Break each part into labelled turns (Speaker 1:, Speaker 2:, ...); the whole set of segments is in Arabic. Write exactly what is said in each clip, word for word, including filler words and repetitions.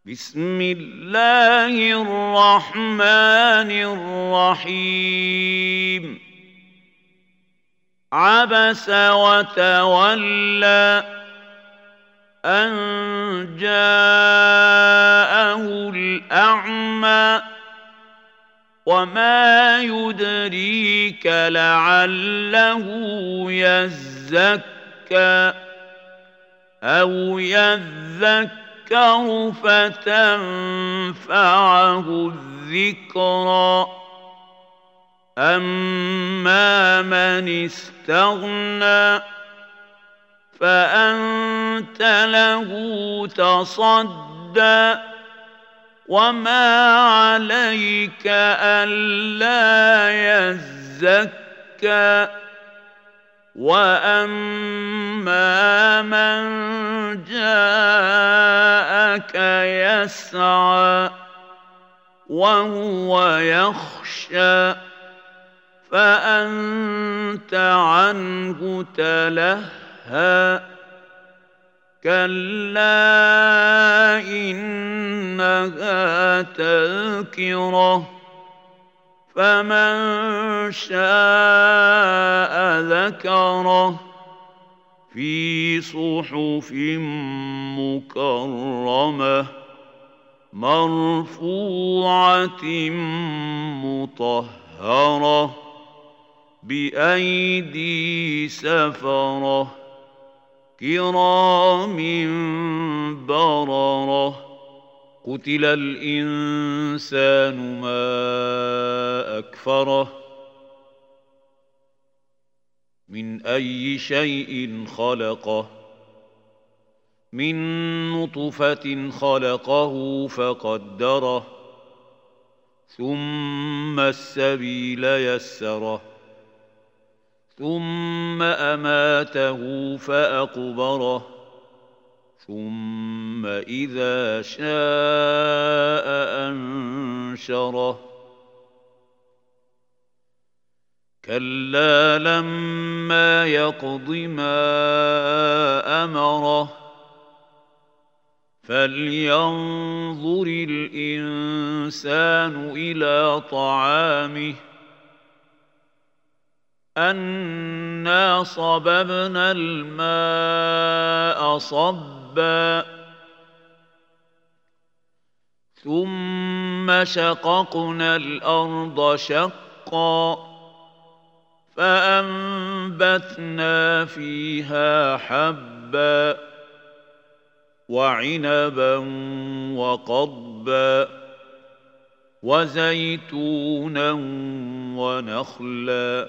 Speaker 1: بسم الله الرحمن الرحيم عبس وتولى أن جاءه الأعمى وما يدريك لعله يزكى أو يذكر فتنفعه الذكرى أما من استغنى فأنت له تصدى وما عليك ألا يزكى وأما من جاءك يسعى وهو يخشى فأنت عنه تلهى كلا إنها تذكرة فمن شاء ذكره في صحف مكرمة مرفوعة مطهرة بأيدي سفرة كرام بررة قتل الإنسان ما أكفره من أي شيء خلقه من نطفة خلقه فقدره ثم السبيل يسره ثم أماته فأقبره ثم إذا شاء أنشره كلا لما يقض ما أمره فلينظر الإنسان إلى طعامه أنا صببنا الماء صبا ثم شققنا الأرض شقا فأنبتنا فيها حبا وعنبا وقضبا وزيتونا ونخلا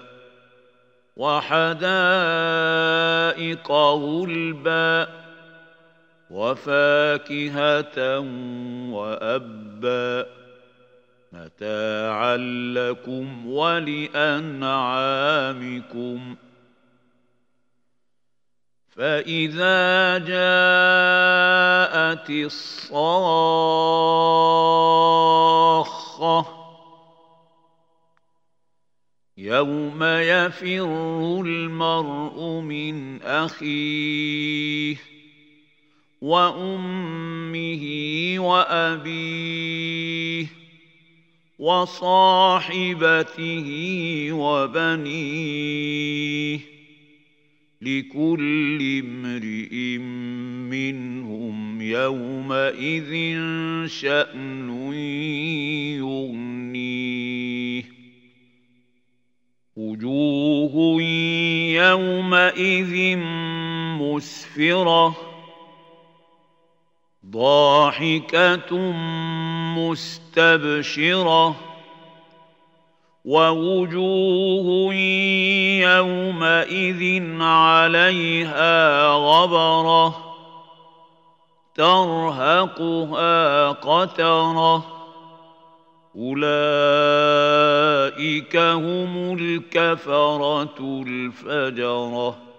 Speaker 1: وحدائق غلبا وفاكهة وأبا متاعا لكم ولأنعامكم فإذا جاءت الصاخة يوم يفر المرء من أخيه وأمه وأبيه وصاحبته وبنيه لكل امرئ منهم يومئذ شأن يغنيه وجوه يومئذ مسفرة ضاحكة مستبشرة ووجوه يومئذ عليها غبرة ترهقها قترة أولئك هم الكفرة الفجرة